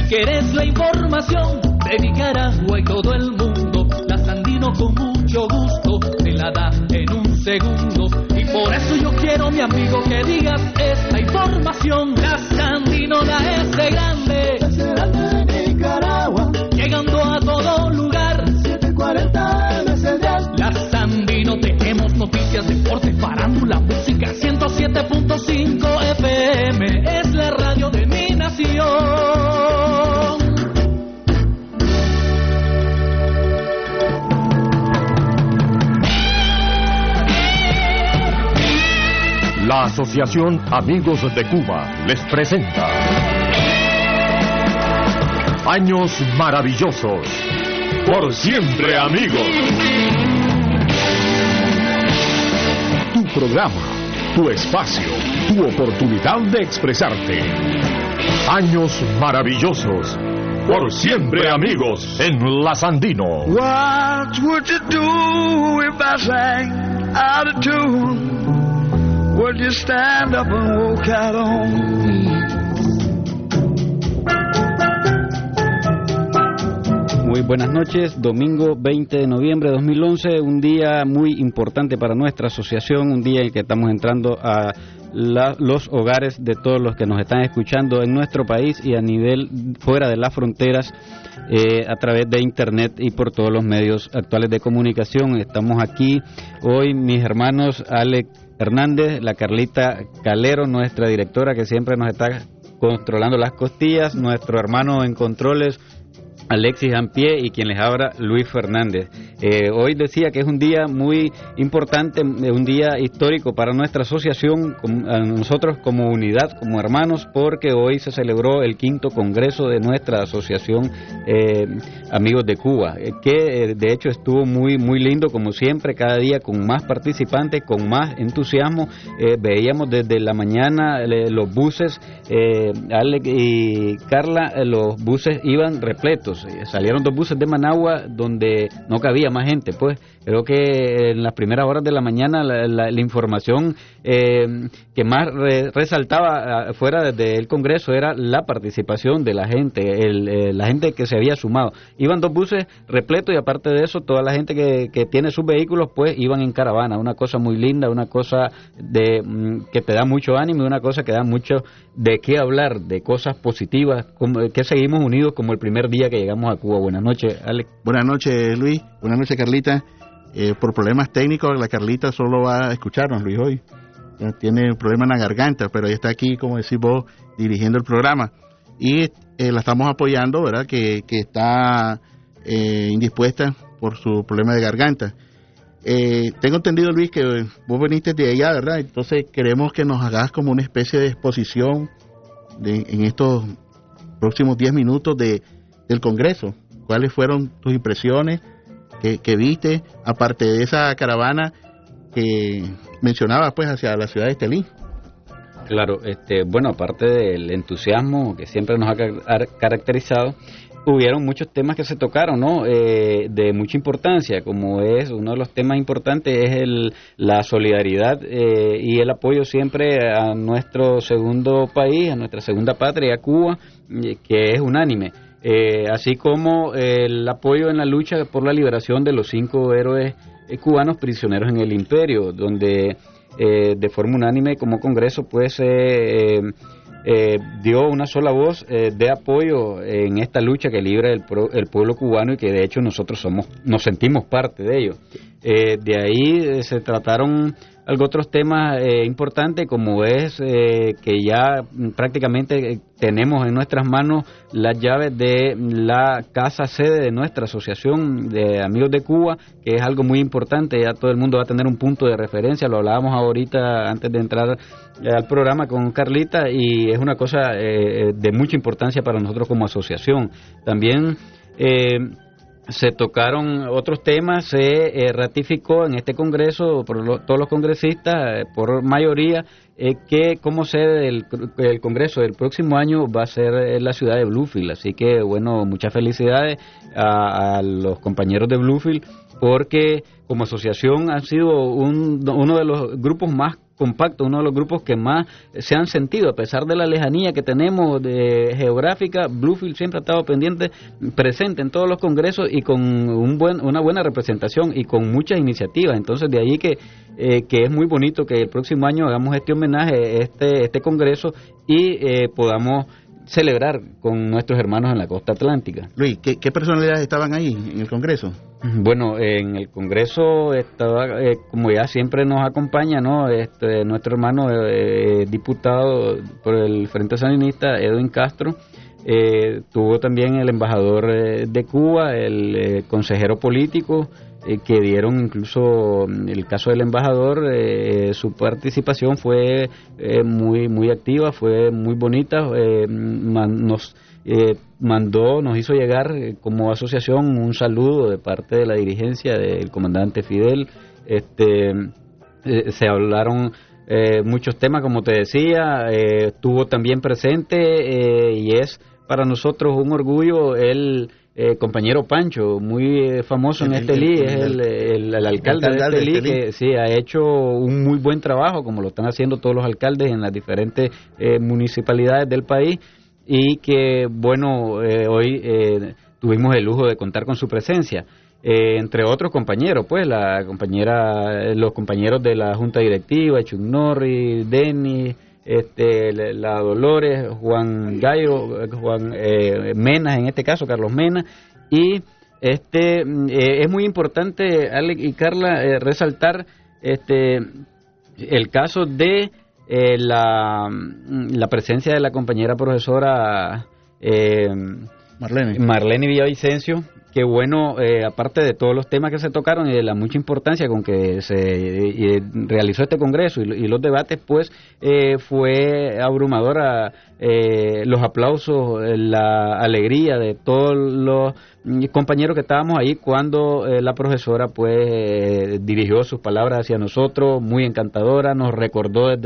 quieres la información de Nicaragua y todo el mundo, la Sandino con mucho gusto te la da en un segundo. Y por eso yo quiero, mi amigo, que digas esta información. La Sandino, la S grande, de Nicaragua, llegando a todo lugar, 740 veces dial. La Sandino, tenemos noticias, deporte, farándula, música, 107.5 FM, es la radio de mi nación. La Asociación Amigos de Cuba les presenta Años Maravillosos, por siempre amigos. Tu programa, tu espacio, tu oportunidad de expresarte. Años Maravillosos, por siempre amigos, en La Sandino. What would you do if I sang out of tune? Would you stand up and walk out on me? Muy buenas noches, domingo 20 de noviembre de 2011, un día muy importante para nuestra asociación, un día en que estamos entrando a los hogares de todos los que nos están escuchando en nuestro país y a nivel fuera de las fronteras, a través de internet y por todos los medios actuales de comunicación. Estamos aquí hoy mis hermanos Alex Hernández, la Carlita Calero, nuestra directora que siempre nos está controlando las costillas, nuestro hermano en controles Alexis Ampie y quien les habla Luis Fernández. Hoy decía que es un día muy importante, un día histórico para nuestra asociación, nosotros como unidad, como hermanos, porque hoy se celebró el 5º congreso de nuestra asociación Amigos de Cuba, que de hecho estuvo muy lindo como siempre, cada día con más participantes, con más entusiasmo. Veíamos desde la mañana los buses, Alex y Carla, los buses iban repletos. Salieron 2 buses de Managua donde no cabía más gente, pues creo que en las primeras horas de la mañana la información que más resaltaba fuera del Congreso era la participación de la gente, la gente que se había sumado. Iban 2 buses repletos y aparte de eso toda la gente que tiene sus vehículos pues iban en caravana, una cosa muy linda, una cosa que te da mucho ánimo, una cosa que da mucho de qué hablar, de cosas positivas, como que seguimos unidos como el primer día que llegamos a Cuba. Buenas noches, Alex. Buenas noches, Luis. Buenas noches, Carlita. Por problemas técnicos, la Carlita solo va a escucharnos, Luis, hoy. Tiene un problema en la garganta, pero ella está aquí, como decís vos, dirigiendo el programa. Y la estamos apoyando, ¿verdad? Que está indispuesta por su problema de garganta. Tengo entendido, Luis, que vos veniste de allá, ¿verdad? Entonces queremos que nos hagas como una especie de exposición en estos próximos 10 minutos del Congreso. ¿Cuáles fueron tus impresiones que viste, aparte de esa caravana que mencionabas, pues, hacia la ciudad de Estelí? Claro, bueno, aparte del entusiasmo que siempre nos ha caracterizado, hubieron muchos temas que se tocaron, ¿no? De mucha importancia, como es uno de los temas importantes es la solidaridad y el apoyo siempre a nuestro segundo país, a nuestra segunda patria, Cuba, que es unánime. Así como el apoyo en la lucha por la liberación de los 5 héroes cubanos prisioneros en el imperio, donde de forma unánime como Congreso pues dio una sola voz de apoyo en esta lucha que libra el pueblo cubano y que de hecho nosotros nos sentimos parte de ello. De ahí se trataron otros temas importantes, como es que ya prácticamente tenemos en nuestras manos las llaves de la casa sede de nuestra asociación de Amigos de Cuba, que es algo muy importante. Ya todo el mundo va a tener un punto de referencia, lo hablábamos ahorita antes de entrar al programa con Carlita, y es una cosa de mucha importancia para nosotros como asociación. También se tocaron otros temas, se ratificó en este Congreso por todos los congresistas, por mayoría, que como sede del Congreso del próximo año va a ser la ciudad de Bluefield. Así que, bueno, muchas felicidades a los compañeros de Bluefield, porque como asociación han sido uno de los grupos más compacto, uno de los grupos que más se han sentido, a pesar de la lejanía que tenemos geográfica. Bluefield siempre ha estado pendiente, presente en todos los congresos y con una buena representación y con muchas iniciativas. Entonces, de ahí que es muy bonito que el próximo año hagamos este homenaje, este congreso, y podamos celebrar con nuestros hermanos en la costa atlántica. Luis, ¿qué personalidades estaban ahí en el Congreso? Bueno, en el Congreso estaba, como ya siempre nos acompaña, ¿no? Nuestro hermano diputado por el Frente Sandinista, Edwin Castro. Tuvo también el embajador de Cuba, el consejero político, que dieron incluso el caso del embajador. Su participación fue muy activa, fue muy bonita. Nos hizo llegar como asociación un saludo de parte de la dirigencia del comandante Fidel. Se hablaron muchos temas, como te decía. Estuvo también presente y es para nosotros un orgullo el compañero Pancho, muy famoso en Estelí, es el alcalde de Estelí, que sí ha hecho un muy buen trabajo, como lo están haciendo todos los alcaldes en las diferentes municipalidades del país, y que bueno, hoy tuvimos el lujo de contar con su presencia. Entre otros compañeros, pues los compañeros de la Junta Directiva, Chuck Norris, Denny, la Dolores, Juan Gallo, Juan Mena, en este caso Carlos Mena, y es muy importante, Alex y Carla, resaltar el caso de la presencia de la compañera profesora Marlene Villavicencio, que bueno, aparte de todos los temas que se tocaron y de la mucha importancia con que se realizó este congreso y los debates, pues fue abrumadora los aplausos, la alegría de todos los compañeros que estábamos ahí cuando la profesora pues dirigió sus palabras hacia nosotros, muy encantadora, nos recordó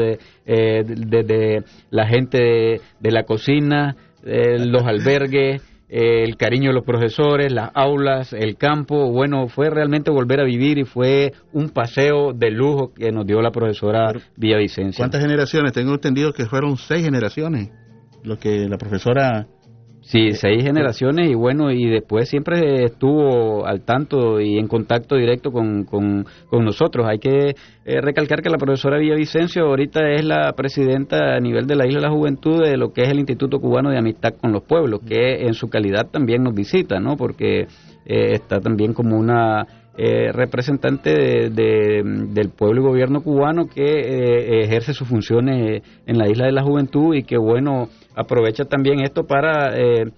desde la gente de la cocina, los albergues, el cariño de los profesores, las aulas, el campo. Bueno, fue realmente volver a vivir y fue un paseo de lujo que nos dio la profesora Villavicencio. ¿Cuántas generaciones? Tengo entendido que fueron 6 generaciones lo que la profesora... Sí, 6 generaciones, y bueno, y después siempre estuvo al tanto y en contacto directo con nosotros. Hay que recalcar que la profesora Villavicencio ahorita es la presidenta a nivel de la Isla de la Juventud de lo que es el Instituto Cubano de Amistad con los Pueblos, que en su calidad también nos visita, ¿no? Porque está también como una representante del pueblo y gobierno cubano que ejerce sus funciones en la Isla de la Juventud, y que bueno, aprovecha también esto para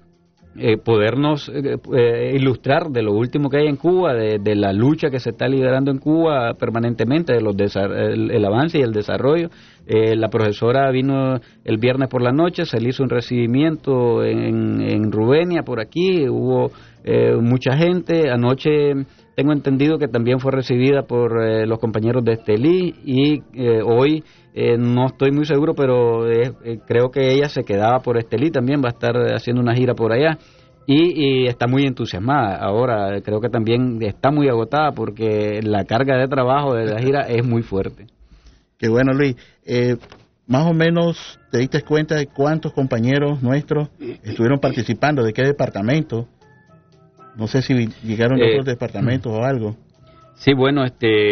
podernos ilustrar de lo último que hay en Cuba, de la lucha que se está liderando en Cuba permanentemente, de el avance y el desarrollo. La profesora vino el viernes por la noche, se le hizo un recibimiento en Rubenia, por aquí, hubo mucha gente. Anoche tengo entendido que también fue recibida por los compañeros de Estelí, y hoy no estoy muy seguro, pero creo que ella se quedaba por Estelí, también va a estar haciendo una gira por allá, y está muy entusiasmada. Ahora creo que también está muy agotada porque la carga de trabajo de la gira es muy fuerte. Qué bueno, Luis. Más o menos te diste cuenta de cuántos compañeros nuestros estuvieron participando, de qué departamento. No sé si llegaron de otros departamentos o algo. Sí, bueno,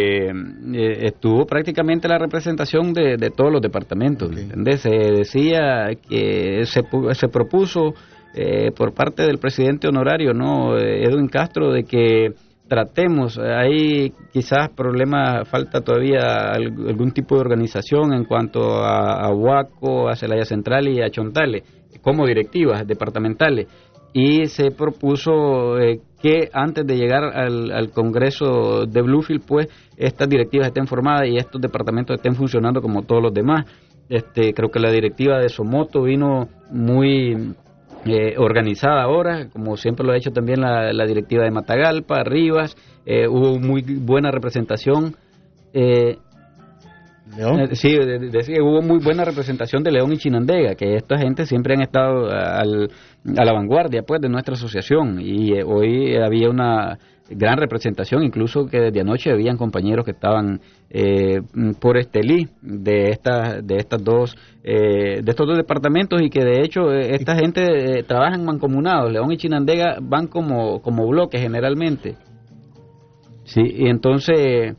estuvo prácticamente la representación de todos los departamentos, okay. ¿Entendés? Se decía que se propuso por parte del presidente honorario, ¿no?, Edwin Castro, de que tratemos, hay quizás problemas, falta todavía algún tipo de organización en cuanto a Huaco, a Celaya Central y a Chontales, como directivas departamentales. Y se propuso que antes de llegar al Congreso de Bluefield, pues estas directivas estén formadas y estos departamentos estén funcionando como todos los demás. Creo que la directiva de Somoto vino muy organizada ahora, como siempre lo ha hecho también la directiva de Matagalpa, Rivas. Hubo muy buena representación. León. Sí, decía que hubo muy buena representación de León y Chinandega, que esta gente siempre han estado a la vanguardia pues de nuestra asociación, y hoy había una gran representación, incluso que desde anoche habían compañeros que estaban por Estelí de estos dos departamentos, y que de hecho esta gente trabaja mancomunados. León y Chinandega van como bloques generalmente. Sí, y entonces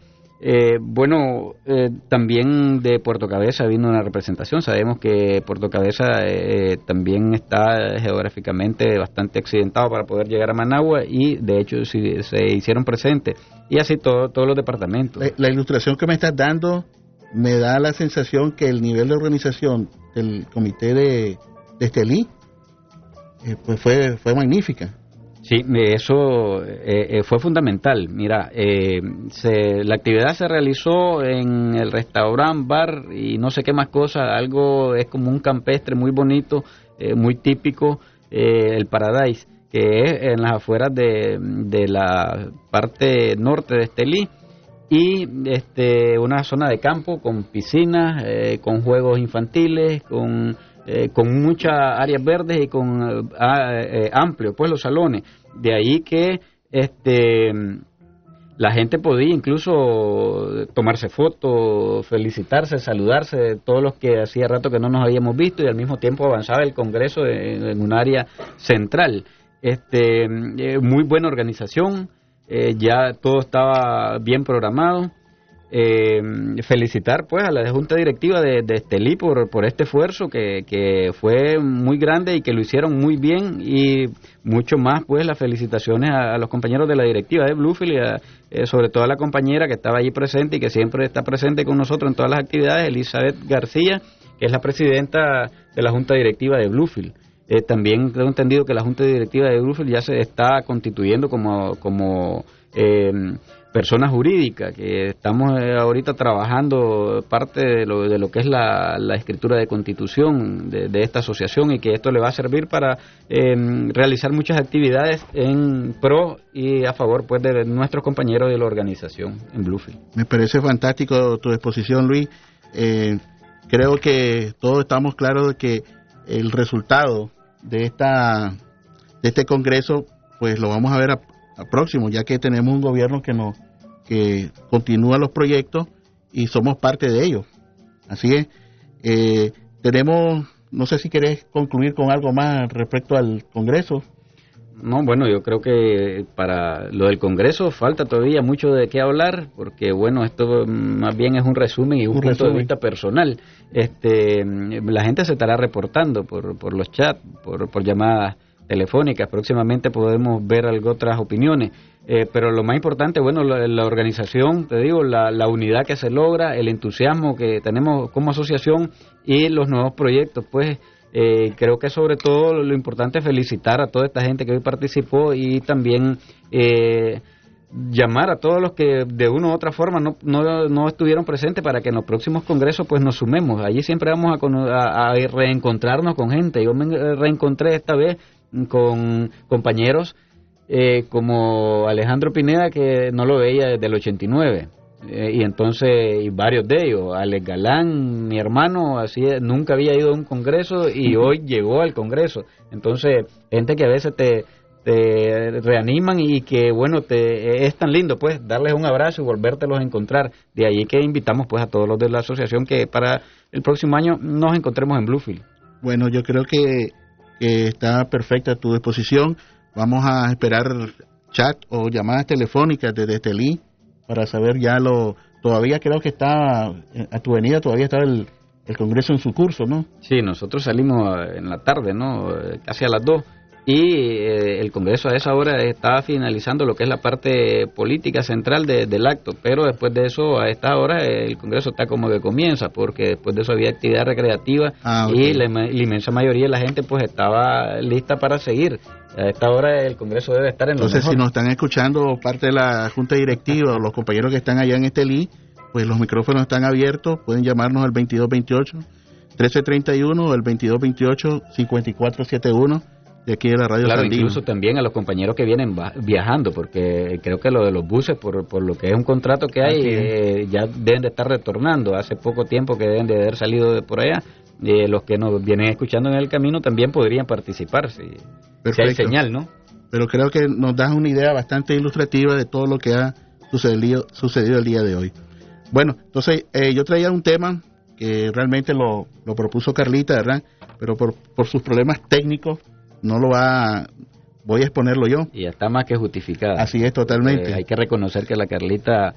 también de Puerto Cabeza vino una representación. Sabemos que Puerto Cabeza también está geográficamente bastante accidentado para poder llegar a Managua, y de hecho se hicieron presentes, y así todos los departamentos. La ilustración que me estás dando me da la sensación que el nivel de organización del comité de Estelí pues fue magnífica. Sí, eso fue fundamental. Mira, la actividad se realizó en el restaurante, bar y no sé qué más cosas. Algo es como un campestre muy bonito, muy típico, el Paradise, que es en las afueras de la parte norte de Estelí, y una zona de campo con piscinas, con juegos infantiles, con muchas áreas verdes y con amplios pues los salones. De ahí que la gente podía incluso tomarse fotos, felicitarse, saludarse, todos los que hacía rato que no nos habíamos visto, y al mismo tiempo avanzaba el Congreso en un área central. Muy buena organización, ya todo estaba bien programado. Felicitar pues a la Junta Directiva de Estelí por este esfuerzo que fue muy grande y que lo hicieron muy bien, y mucho más pues las felicitaciones a los compañeros de la directiva de Bluefield, y sobre todo a la compañera que estaba allí presente y que siempre está presente con nosotros en todas las actividades, Elizabeth García, que es la presidenta de la Junta Directiva de Bluefield. También tengo entendido que la Junta Directiva de Bluefield ya se está constituyendo como persona jurídica, que estamos ahorita trabajando parte de lo que es la escritura de constitución de esta asociación, y que esto le va a servir para realizar muchas actividades en pro y a favor pues de nuestros compañeros de la organización en Bluefield. Me parece fantástico tu exposición, Luis. Creo que todos estamos claros de que el resultado de este congreso pues lo vamos a ver a próximo, ya que tenemos un gobierno que continúa los proyectos y somos parte de ellos. Así es, no sé si querés concluir con algo más respecto al Congreso. No, bueno, yo creo que para lo del Congreso falta todavía mucho de qué hablar, porque bueno, esto más bien es un resumen y un punto de vista personal. La gente se estará reportando por los chats, por llamadas telefónicas. Próximamente podemos ver algo otras opiniones, pero lo más importante, bueno, la organización, te digo, la unidad que se logra, el entusiasmo que tenemos como asociación y los nuevos proyectos, pues creo que sobre todo lo importante es felicitar a toda esta gente que hoy participó, y también llamar a todos los que de una u otra forma no estuvieron presentes, para que en los próximos congresos pues nos sumemos. Allí siempre vamos a reencontrarnos con gente. Yo me reencontré esta vez con compañeros como Alejandro Pineda, que no lo veía desde el 89, y entonces, y varios de ellos, Alex Galán, mi hermano, así nunca había ido a un congreso y hoy llegó al congreso. Entonces, gente que a veces te reaniman, y que bueno, es tan lindo pues darles un abrazo y volvértelos a encontrar. De ahí que invitamos pues a todos los de la asociación que para el próximo año nos encontremos en Bluefield. Bueno, yo creo que está perfecta tu exposición. Vamos a esperar chat o llamadas telefónicas desde Estelí para saber ya todavía creo que está a tu venida, todavía está el congreso en su curso, ¿no? Sí, nosotros salimos en la tarde, ¿no? Casi a las 2. Y el Congreso a esa hora estaba finalizando lo que es la parte política central del acto, pero después de eso, a esta hora, el Congreso está como que comienza, porque después de eso había actividad recreativa, okay. Y la inmensa mayoría de la gente pues estaba lista para seguir. A esta hora el Congreso debe estar en lo mejor. Entonces, si nos están escuchando parte de la Junta Directiva o los compañeros que están allá en Estelí, pues los micrófonos están abiertos, pueden llamarnos al 2228-1331 o al 2228-5471. de aquí de la Radio Claro, Sandino. incluso también a los compañeros que vienen viajando, porque creo que lo de los buses, por lo que es un contrato que hay, ya deben de estar retornando. Hace poco tiempo que deben de haber salido de por allá. Los que nos vienen escuchando en el camino también podrían participar, si hay señal, ¿no? Pero creo que nos das una idea bastante ilustrativa de todo lo que ha sucedido el día de hoy. Bueno, entonces yo traía un tema que realmente lo propuso Carlita, ¿verdad? Pero por sus problemas técnicos no voy a exponerlo yo. Y está más que justificada. Así es, totalmente. Hay que reconocer que la Carlita,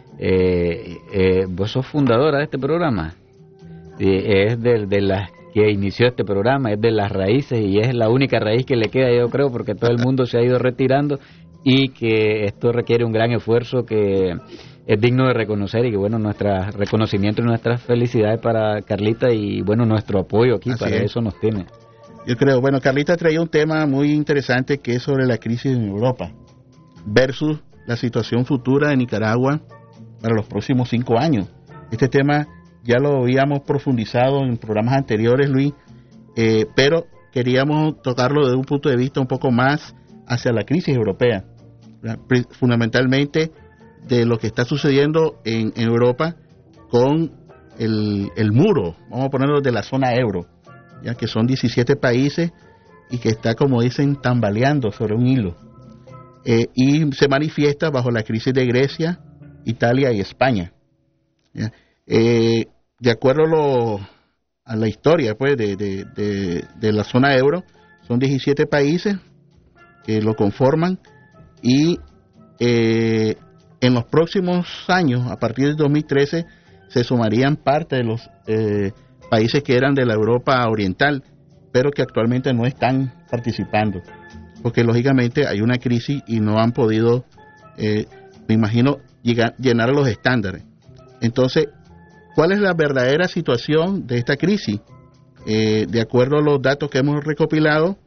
vos sos fundadora de este programa. Es de las que inició este programa, es de las raíces y es la única raíz que le queda, yo creo, porque todo el mundo se ha ido retirando y que esto requiere un gran esfuerzo que es digno de reconocer y que bueno, nuestro reconocimiento y nuestras felicidades para Carlita y bueno, nuestro apoyo aquí. Así para eso nos tiene. Yo creo, bueno, Carlita traía un tema muy interesante que es sobre la crisis en Europa versus la situación futura de Nicaragua para los próximos 5 años. Este tema ya lo habíamos profundizado en programas anteriores, Luis, pero queríamos tocarlo desde un punto de vista un poco más hacia la crisis europea, fundamentalmente de lo que está sucediendo en Europa con el muro, vamos a ponerlo de la zona euro, ya que son 17 países y que está, como dicen, tambaleando sobre un hilo, y se manifiesta bajo la crisis de Grecia, Italia y España. ¿Ya? De acuerdo a la historia pues de la zona euro, son 17 países que lo conforman y en los próximos años, a partir del 2013, se sumarían parte de los países que eran de la Europa oriental, pero que actualmente no están participando, porque lógicamente hay una crisis y no han podido, me imagino, llenar los estándares. Entonces, ¿cuál es la verdadera situación de esta crisis? De acuerdo a los datos que hemos recopilado,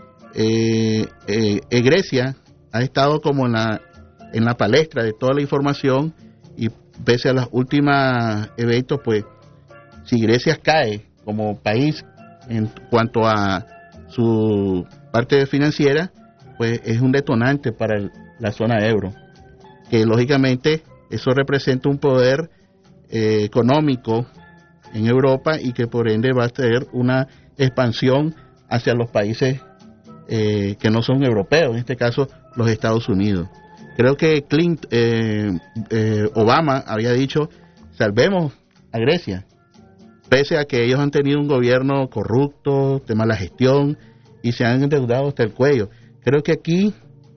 Grecia ha estado como en la palestra de toda la información y pese a los últimos eventos, pues si Grecia cae como país en cuanto a su parte financiera, pues es un detonante para la zona euro, que lógicamente eso representa un poder económico en Europa y que por ende va a tener una expansión hacia los países que no son europeos, en este caso los Estados Unidos. Creo que Obama había dicho, salvemos a Grecia, pese a que ellos han tenido un gobierno corrupto, de mala gestión y se han endeudado hasta el cuello. Creo que aquí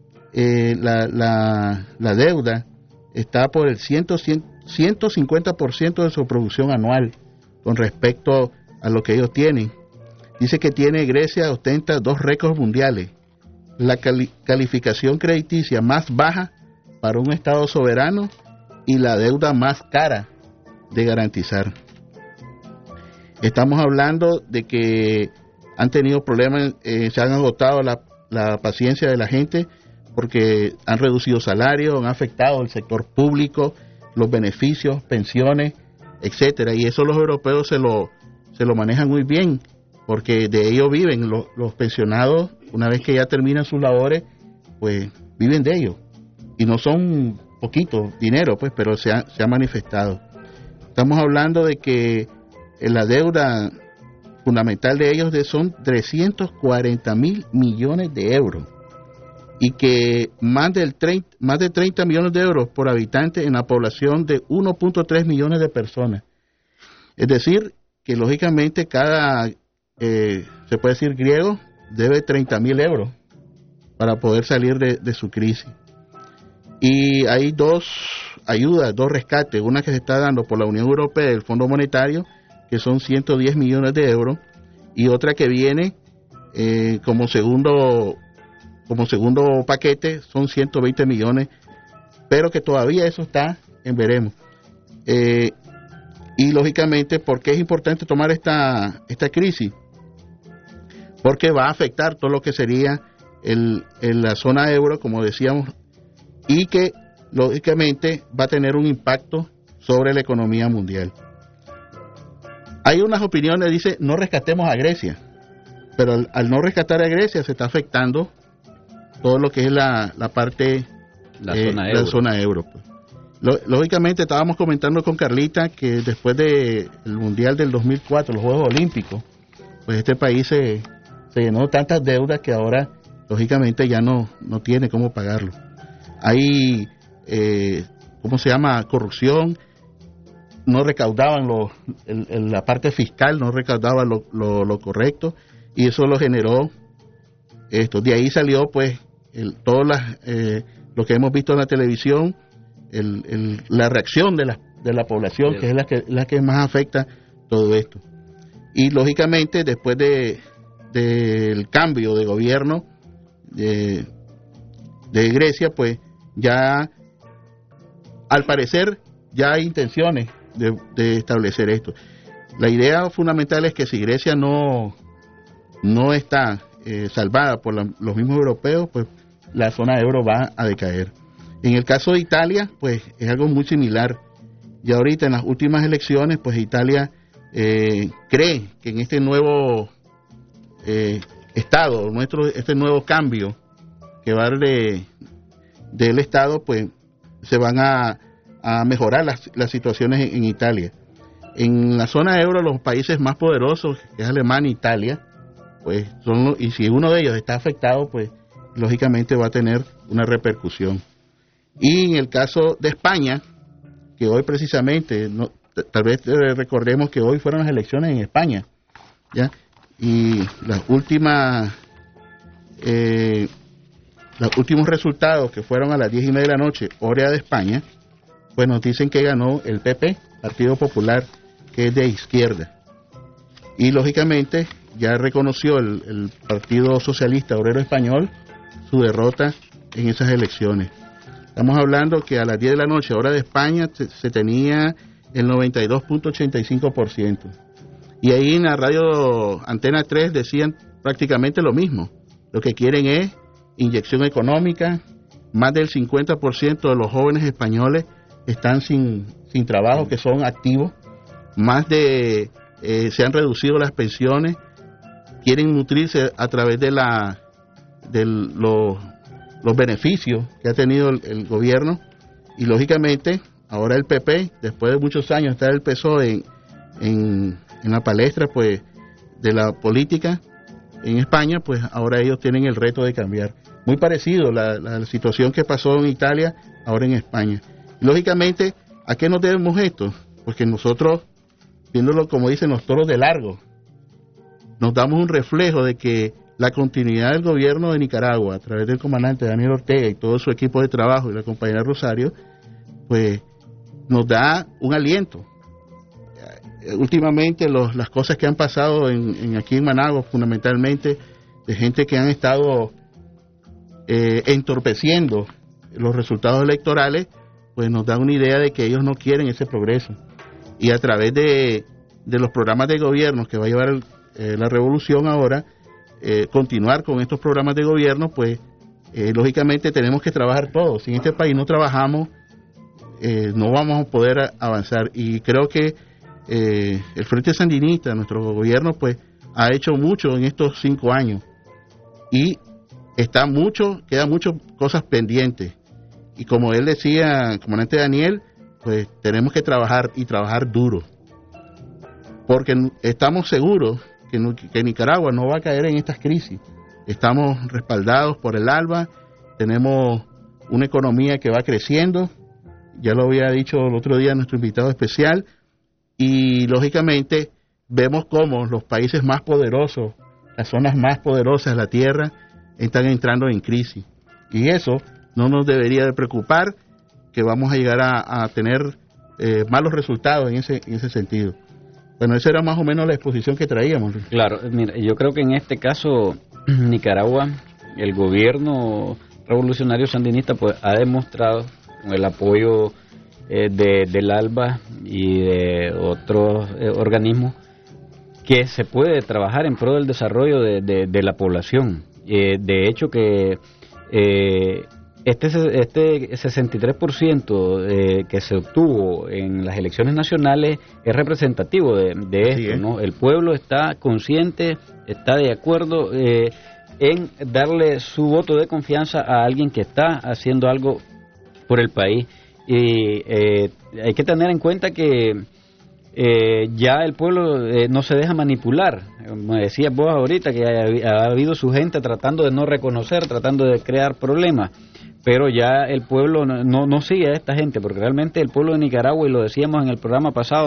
la deuda está por el 150% de su producción anual con respecto a lo que ellos tienen. Dice que Grecia ostenta 2 récords mundiales: la calificación crediticia más baja para un Estado soberano y la deuda más cara de garantizar. Estamos hablando de que han tenido problemas, se han agotado la paciencia de la gente porque han reducido salarios, han afectado el sector público, los beneficios, pensiones, etcétera, y eso los europeos se lo manejan muy bien, porque de ello viven los pensionados. Una vez que ya terminan sus labores, pues viven de ello, y no son poquito dinero, pues, pero se ha manifestado. Estamos hablando de que la deuda fundamental de ellos son 340.000 millones de euros, y que más de 30 millones de euros por habitante en la población de 1.3 millones de personas. Es decir, que lógicamente cada, se puede decir, griego debe 30.000 euros para poder salir de su crisis. Y hay 2 ayudas, 2 rescates, una que se está dando por la Unión Europea, el Fondo Monetario, que son 110 millones de euros, y otra que viene como segundo paquete, son 120 millones, pero que todavía eso está en veremos. Y lógicamente, ¿por qué es importante tomar esta crisis? Porque va a afectar todo lo que sería la zona euro, como decíamos, y que lógicamente va a tener un impacto sobre la economía mundial. Hay unas opiniones, dice, no rescatemos a Grecia. pero al no rescatar a Grecia se está afectando todo lo que es la parte, la zona euro. Pues. Lógicamente estábamos comentando con Carlita que después del Mundial del 2004, los Juegos Olímpicos, pues este país se llenó tantas deudas que ahora lógicamente ya no tiene cómo pagarlo. Hay, ¿cómo se llama?, corrupción, no recaudaban la parte fiscal, no recaudaban lo correcto, y eso lo generó esto. De ahí salió pues lo que hemos visto en la televisión, la reacción de la población, que es la que más afecta todo esto. Y lógicamente después del cambio de gobierno de Grecia, pues ya al parecer ya hay intenciones de establecer esto. La idea fundamental es que si Grecia no está salvada por los mismos europeos, pues la zona euro va a decaer. En el caso de Italia, pues es algo muy similar. Y ahorita en las últimas elecciones, pues Italia cree que en este nuevo Estado, este nuevo cambio que va a haber del Estado, pues se van a mejorar las situaciones en Italia. En la zona euro, los países más poderosos, que es Alemania e Italia, pues y si uno de ellos está afectado, pues lógicamente va a tener una repercusión. Y en el caso de España, que hoy precisamente, tal vez recordemos que hoy fueron las elecciones en España, ¿ya? Y los últimos resultados, que fueron a las 10:30 de la noche, hora de España, pues nos dicen que ganó el PP, Partido Popular, que es de izquierda. Y lógicamente ya reconoció el Partido Socialista Obrero Español su derrota en esas elecciones. Estamos hablando que a las 10 de la noche, hora de España, se tenía el 92.85%. Y ahí en la radio Antena 3 decían prácticamente lo mismo. Lo que quieren es inyección económica. Más del 50% de los jóvenes españoles están sin trabajo, que son activos. Se han reducido las pensiones. Quieren nutrirse a través de los beneficios que ha tenido el gobierno, y lógicamente ahora el PP, después de muchos años estar el PSOE en la palestra pues de la política en España, pues ahora ellos tienen el reto de cambiar. Muy parecido la situación que pasó en Italia, ahora en España. Lógicamente, ¿a qué nos debemos esto? Porque nosotros, viéndolo como dicen los toros de largo, nos damos un reflejo de que la continuidad del gobierno de Nicaragua a través del comandante Daniel Ortega y todo su equipo de trabajo y la compañera Rosario, pues nos da un aliento. Últimamente las cosas que han pasado aquí en Managua, fundamentalmente de gente que han estado entorpeciendo los resultados electorales, pues nos da una idea de que ellos no quieren ese progreso. Y a través de los programas de gobierno que va a llevar la revolución ahora, continuar con estos programas de gobierno, pues lógicamente tenemos que trabajar todos. Si en este país no trabajamos, no vamos a poder avanzar. Y creo que el Frente Sandinista, nuestro gobierno, pues ha hecho mucho en estos 5 años, y quedan muchas cosas pendientes. Y como él decía, comandante Daniel, pues tenemos que trabajar, y trabajar duro, porque estamos seguros que Nicaragua no va a caer en estas crisis. Estamos respaldados por el ALBA, tenemos una economía que va creciendo, ya lo había dicho el otro día nuestro invitado especial, y lógicamente vemos cómo los países más poderosos, las zonas más poderosas de la tierra, están entrando en crisis, y eso no nos debería de preocupar, que vamos a llegar a tener malos resultados en ese sentido. Bueno, esa era más o menos la exposición que traíamos. Claro, mira, yo creo que en este caso Nicaragua, el gobierno revolucionario sandinista pues ha demostrado con el apoyo del ALBA y de otros organismos que se puede trabajar en pro del desarrollo de la población. De hecho que Este 63% que se obtuvo en las elecciones nacionales es representativo de esto, ¿no? El pueblo está consciente, está de acuerdo en darle su voto de confianza a alguien que está haciendo algo por el país. Y hay que tener en cuenta que ya el pueblo no se deja manipular. Me decías vos ahorita que ha habido su gente tratando de no reconocer, tratando de crear problemas, pero ya el pueblo no sigue a esta gente, porque realmente el pueblo de Nicaragua, y lo decíamos en el programa pasado,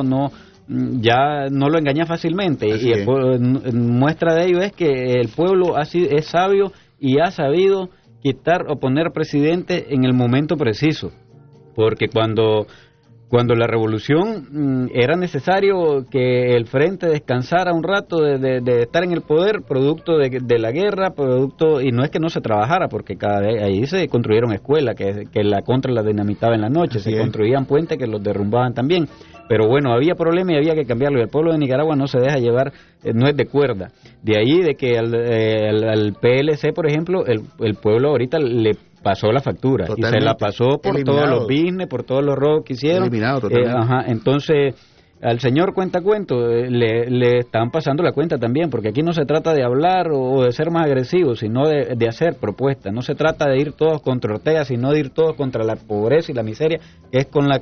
ya no lo engaña fácilmente. Así y el pueblo, muestra de ello es que el pueblo es sabio y ha sabido quitar o poner presidente en el momento preciso, porque cuando la revolución era necesario que el frente descansara un rato de estar en el poder, producto de la guerra, y no es que no se trabajara, porque cada vez ahí se construyeron escuelas que la contra la dinamitaba en la noche, se construían puentes que los derrumbaban también, pero bueno, había problemas y había que cambiarlo, y el pueblo de Nicaragua no se deja llevar, no es de cuerda. De ahí de que al PLC, por ejemplo, el pueblo ahorita le pasó la factura. Totalmente. Y se la pasó por todos los business, por todos los robos que hicieron. Eliminado totalmente. Entonces, al señor cuentacuento le están pasando la cuenta también, porque aquí no se trata de hablar o de ser más agresivos, sino de hacer propuestas. No se trata de ir todos contra Ortega, sino de ir todos contra la pobreza y la miseria, que es con la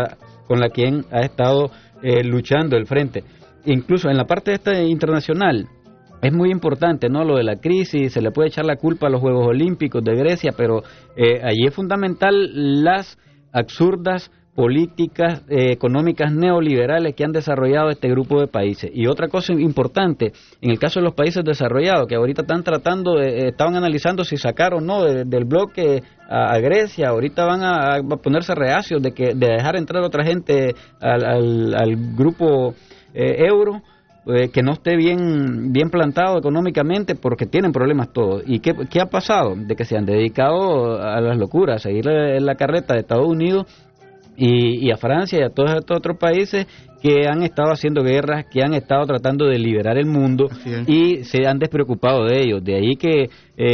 quien ha estado luchando el frente. Incluso en la parte internacional, es muy importante, ¿no? Lo de la crisis, se le puede echar la culpa a los Juegos Olímpicos de Grecia, pero allí es fundamental las absurdas políticas económicas neoliberales que han desarrollado este grupo de países. Y otra cosa importante, en el caso de los países desarrollados, que ahorita están estaban analizando si sacar o no del bloque a Grecia, ahorita van a ponerse reacios de dejar entrar a otra gente al grupo euro, que no esté bien plantado económicamente, porque tienen problemas todos. ¿Y qué ha pasado? De que se han dedicado a las locuras, a seguir la carreta de Estados Unidos y a Francia y a todos estos otros países que han estado haciendo guerras, que han estado tratando de liberar el mundo y se han despreocupado de ellos. De ahí que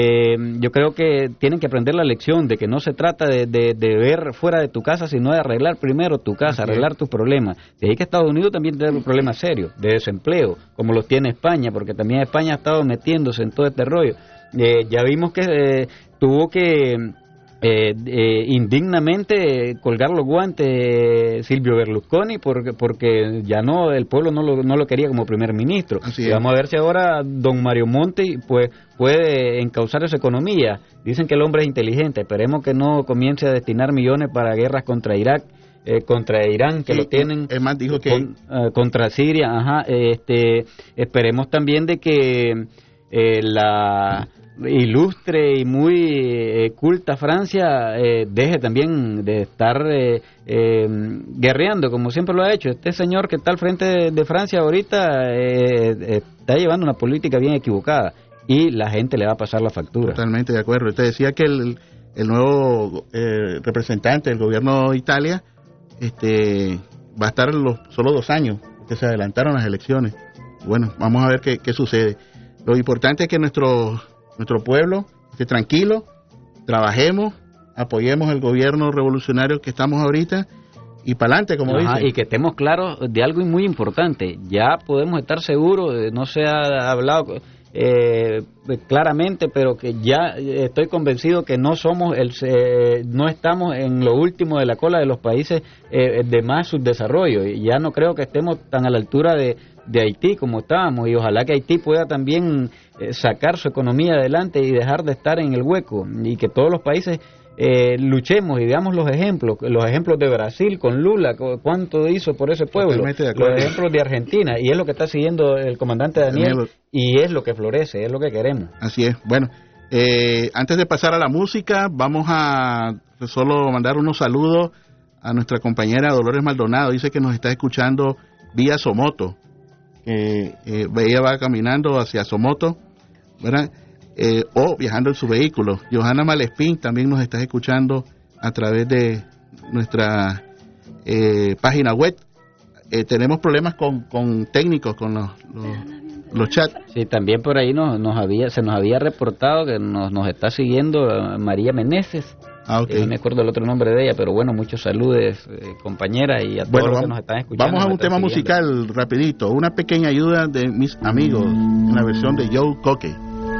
yo creo que tienen que aprender la lección de que no se trata de ver fuera de tu casa, sino de arreglar primero tu casa, arreglar tus problemas. De ahí que Estados Unidos también tiene problemas serios de desempleo, como los tiene España, porque también España ha estado metiéndose en todo este rollo. Ya vimos que tuvo que indignamente colgar los guantes Silvio Berlusconi porque ya el pueblo no lo quería como primer ministro. Y vamos a ver si ahora don Mario Monti pues puede encauzar esa economía. Dicen que el hombre es inteligente, esperemos que no comience a destinar millones para guerras contra Irak, contra Irán, que lo tienen, es más, dijo que contra Siria. Esperemos también de que la ilustre y muy culta Francia deje también de estar guerreando como siempre lo ha hecho. Este señor que está al frente de Francia ahorita está llevando una política bien equivocada y la gente le va a pasar la factura. Totalmente de acuerdo. Usted decía que el nuevo representante del gobierno de Italia va a estar solo 2 años, que se adelantaron las elecciones. Bueno, vamos a ver qué sucede. Lo importante es que nuestro pueblo esté tranquilo, trabajemos, apoyemos el gobierno revolucionario que estamos ahorita y para adelante, como dicen. Y que estemos claros de algo muy importante. Ya podemos estar seguros, no se ha hablado claramente, pero que ya estoy convencido que no estamos en lo último de la cola de los países de más subdesarrollo. Y ya no creo que estemos tan a la altura de Haití como estábamos, y ojalá que Haití pueda también sacar su economía adelante y dejar de estar en el hueco, y que todos los países luchemos y veamos los ejemplos de Brasil con Lula, cuánto hizo por ese pueblo, los ejemplos de Argentina, y es lo que está siguiendo el comandante Daniel, y es lo que florece, es lo que queremos. Así es. Bueno, antes de pasar a la música, vamos a solo mandar unos saludos a nuestra compañera Dolores Maldonado. Dice que nos está escuchando vía Somoto. Ella va caminando hacia Somoto, ¿verdad? O viajando en su vehículo. Johanna Malespín también nos está escuchando a través de nuestra página web. Tenemos problemas con técnicos, con los chats. Sí, también por ahí se nos había reportado que nos está siguiendo María Meneses. Okay. No me acuerdo el otro nombre de ella, pero bueno, muchos saludos, compañera, y a todos los que nos están escuchando. Vamos a un tema musical rapidito, una pequeña ayuda de mis amigos en la versión de Joe Cocker.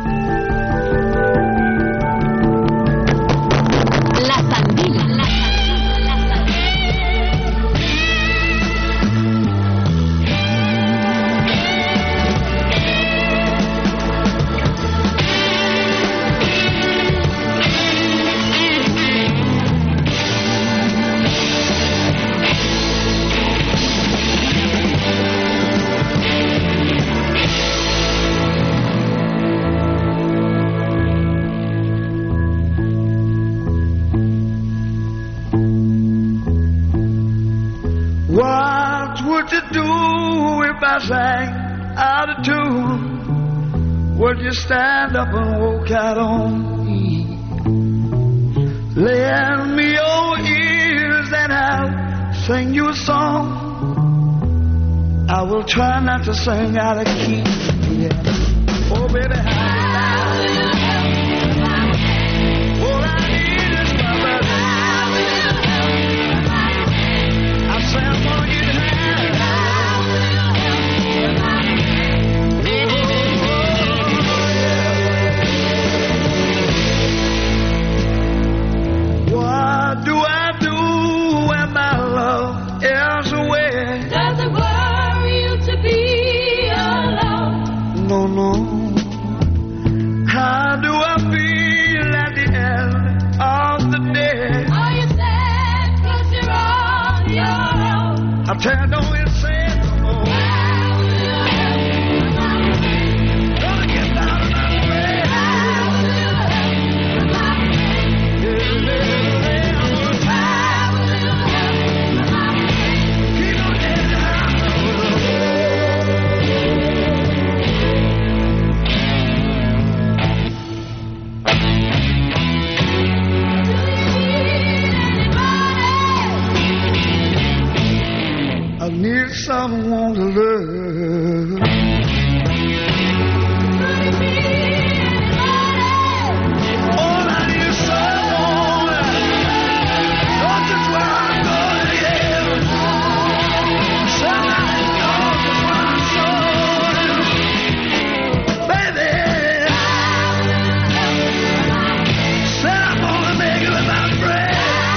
Would you stand up and walk out on me? Lend me your ears and I'll sing you a song. I will try not to sing out of key. Yeah. Oh, baby, all I need is my love. I say I'm gonna get high. What do I do when my love is away? Does it worry you to be alone? No, no. How do I feel at the end of the day? Are you sad 'cause you're on your own? I tell you, don't you say it no more. Gonna get down on my way. I need someone to love. All I need is someone. Not just where I'm going, yeah. Somebody knows just where I'm going. Baby, said I'm gonna make it with my friend.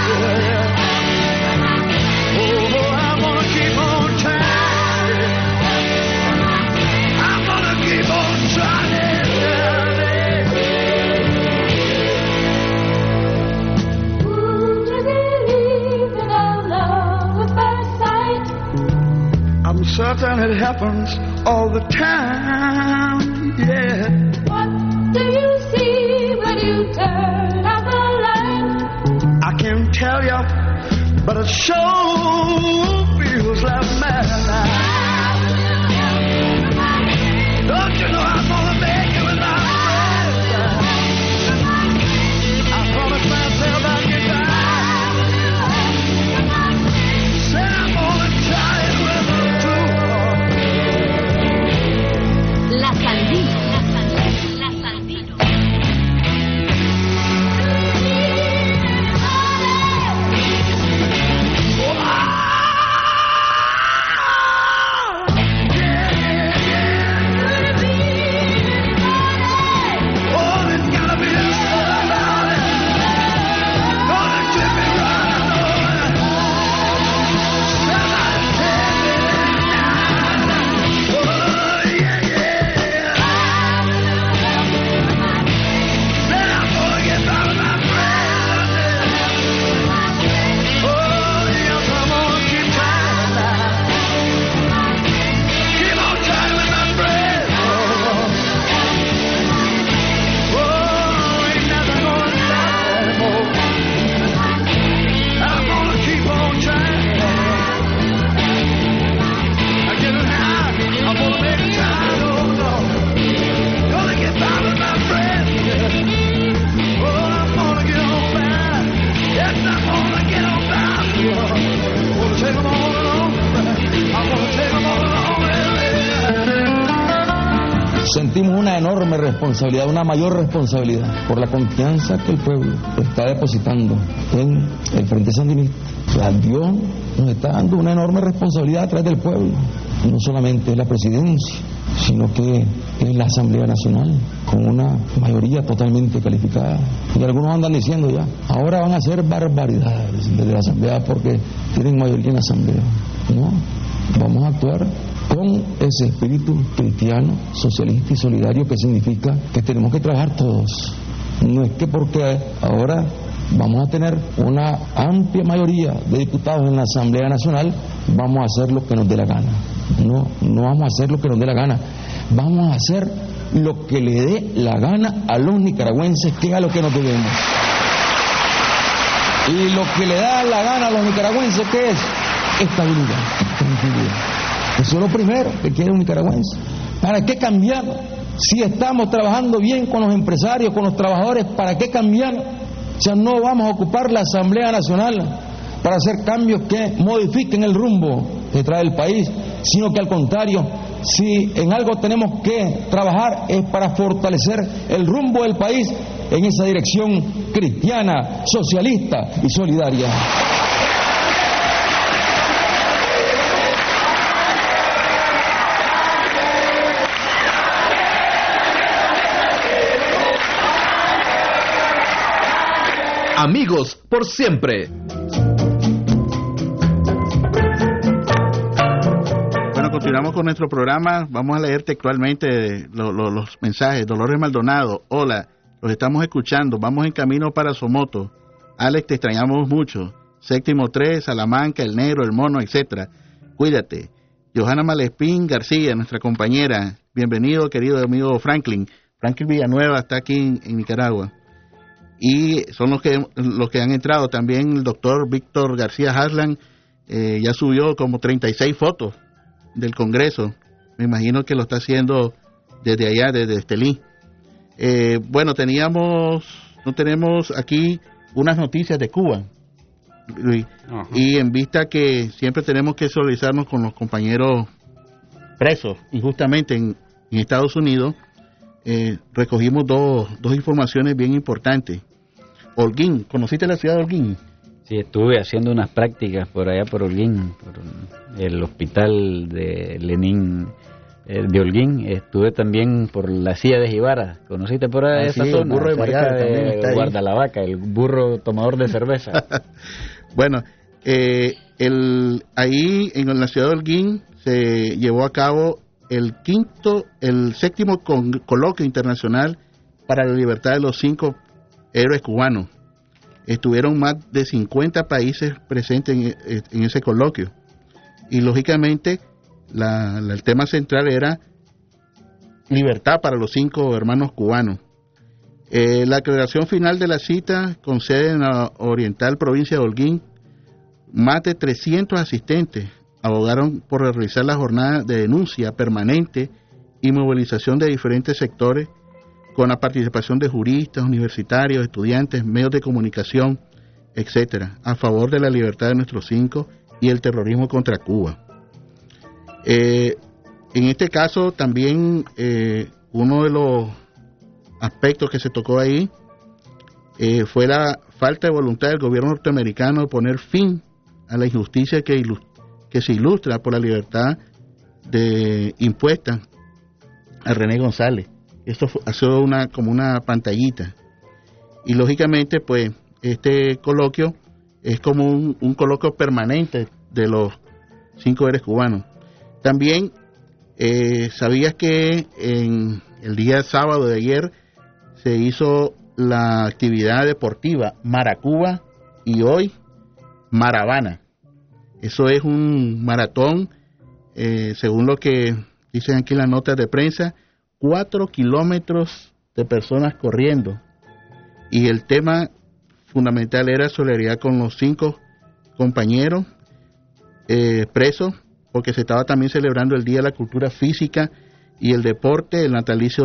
I'm certain it happens all the time, yeah. What do you see when you turn out the light? I can't tell you, but it sure feels like madness. Don't you know I'm gonna make it with my friends? I promised myself I'd get back. Said I'm gonna try it with her too. La Sandino. La Sandino. Yeah, yeah, yeah. sentimos una enorme responsabilidad, una mayor responsabilidad por la confianza que el pueblo está depositando en el Frente Sandinista. O sea, Dios nos está dando una enorme responsabilidad a través del pueblo. Y no solamente es la presidencia, sino que es la Asamblea Nacional, con una mayoría totalmente calificada. Y algunos andan diciendo ya, ahora van a hacer barbaridades desde la Asamblea porque tienen mayoría en la Asamblea. No, vamos a actuar con ese espíritu cristiano, socialista y solidario, que significa que tenemos que trabajar todos. No es que porque ahora vamos a tener una amplia mayoría de diputados en la Asamblea Nacional, vamos a hacer lo que nos dé la gana. No vamos a hacer lo que nos dé la gana. Vamos a hacer lo que le dé la gana a los nicaragüenses, que es a lo que nos debemos. Y lo que le da la gana a los nicaragüenses, ¿qué es? Estabilidad, tranquilidad. Eso es lo primero que quiere un nicaragüense. ¿Para qué cambiar? Si estamos trabajando bien con los empresarios, con los trabajadores, ¿para qué cambiar? O sea, no vamos a ocupar la Asamblea Nacional para hacer cambios que modifiquen el rumbo que trae el país, sino que al contrario, si en algo tenemos que trabajar es para fortalecer el rumbo del país en esa dirección cristiana, socialista y solidaria. Amigos por siempre. Bueno, continuamos con nuestro programa. Vamos a leer textualmente los mensajes. Dolores Maldonado, hola, los estamos escuchando. Vamos en camino para Somoto. Alex, te extrañamos mucho. Séptimo 3, Salamanca, El Negro, El Mono, etcétera. Cuídate. Johanna Malespín García, nuestra compañera. Bienvenido, querido amigo Franklin. Franklin Villanueva está aquí en Nicaragua. Y son los que han entrado. También el doctor Víctor García Haslan ya subió como 36 fotos del Congreso. Me imagino que lo está haciendo desde allá, desde Estelí. Bueno, no tenemos aquí unas noticias de Cuba, Luis. Uh-huh. Y en vista que siempre tenemos que solidarizarnos con los compañeros presos injustamente en Estados Unidos, recogimos dos informaciones bien importantes. Holguín, ¿conociste la ciudad de Holguín? Sí, estuve haciendo unas prácticas por allá por Holguín, por el hospital de Lenin de Holguín. Estuve también por la silla de Jibara. ¿Conociste por ahí esa zona? El burro de Mayar, de Guardalavaca, el burro tomador de cerveza. Bueno, ahí en la ciudad de Holguín se llevó a cabo el séptimo coloquio internacional para la libertad de los 5 héroes cubanos. Estuvieron más de 50 países presentes en ese coloquio. Y lógicamente el tema central era libertad para los 5 hermanos cubanos. La aclaración final de la cita, con sede en la oriental provincia de Holguín, más de 300 asistentes abogaron por realizar la jornada de denuncia permanente y movilización de diferentes sectores, con la participación de juristas, universitarios, estudiantes, medios de comunicación, etcétera, a favor de la libertad de nuestros 5 y el terrorismo contra Cuba. En este caso también uno de los aspectos que se tocó ahí fue la falta de voluntad del gobierno norteamericano de poner fin a la injusticia que se ilustra por la libertad impuesta a René González. Esto ha sido como una pantallita. Y lógicamente, pues, este coloquio es como un coloquio permanente de los 5 héroes cubanos. También, ¿sabías que en el día sábado de ayer se hizo la actividad deportiva Maracuba y hoy Maravana? Eso es un maratón, según lo que dicen aquí las notas de prensa, 4 kilómetros de personas corriendo. Y el tema fundamental era solidaridad con los 5 compañeros presos, porque se estaba también celebrando el Día de la Cultura Física y el Deporte, el natalicio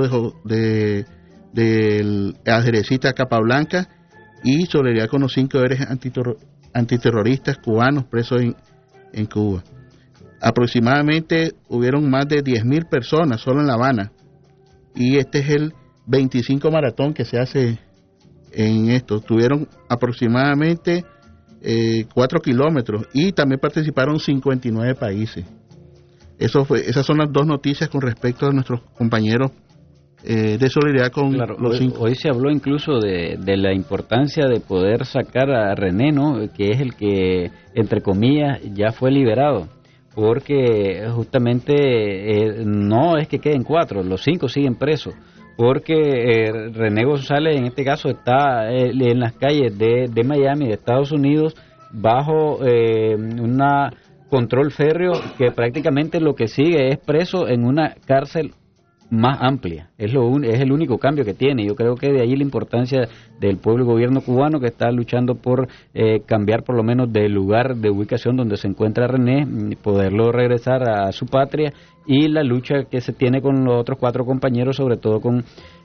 del ajedrecista Capablanca, y solidaridad con los 5 héroes antiterroristas cubanos presos en Cuba. Aproximadamente hubieron más de 10.000 personas solo en La Habana y este es el 25 maratón que se hace en esto. Tuvieron aproximadamente 4 kilómetros y también participaron 59 países. Esas son las dos noticias con respecto a nuestros compañeros de solidaridad con los 5. Hoy se habló incluso de la importancia de poder sacar a René, ¿no? Que es el que, entre comillas, ya fue liberado, porque justamente no es que queden 4, los 5 siguen presos, porque René González en este caso está en las calles de Miami, de Estados Unidos, bajo una control férreo que prácticamente lo que sigue es preso en una cárcel más amplia. Es el único cambio que tiene. Yo creo que de ahí la importancia del pueblo y gobierno cubano, que está luchando por cambiar por lo menos del lugar de ubicación donde se encuentra René, poderlo regresar a su patria, y la lucha que se tiene con los otros 4 compañeros, sobre todo con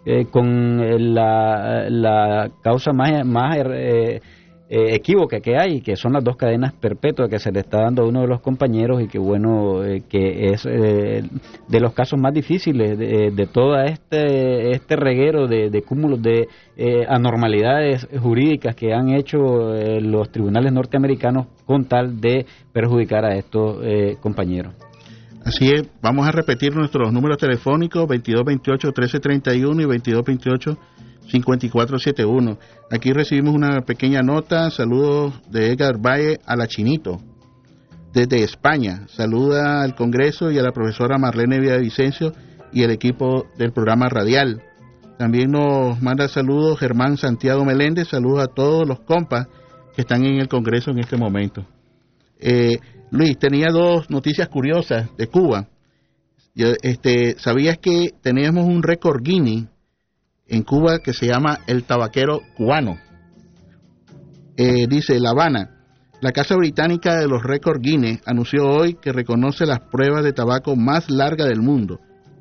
la causa más equívoca que hay, que son las 2 cadenas perpetuas que se le está dando a uno de los compañeros, y que bueno, que es de los casos más difíciles de todo este reguero de cúmulos de anormalidades jurídicas que han hecho los tribunales norteamericanos con tal de perjudicar a estos compañeros. Así es, vamos a repetir nuestros números telefónicos: 2228-1331 y 2228-5471. Aquí recibimos una pequeña nota. Saludos de Edgar Valle a la Chinito desde España. Saluda al Congreso y a la profesora Marlene Villavicencio y el equipo del programa radial. También nos manda saludos Germán Santiago Meléndez. Saludos a todos los compas que están en el Congreso en este momento. Luis, tenía 2 noticias curiosas de Cuba. ¿Sabías que teníamos un récord Guinness en Cuba que se llama el tabaquero cubano? Dice La Habana: la Casa Británica de los Récords Guinness anunció hoy que reconoce las pruebas de tabaco más largas del mundo,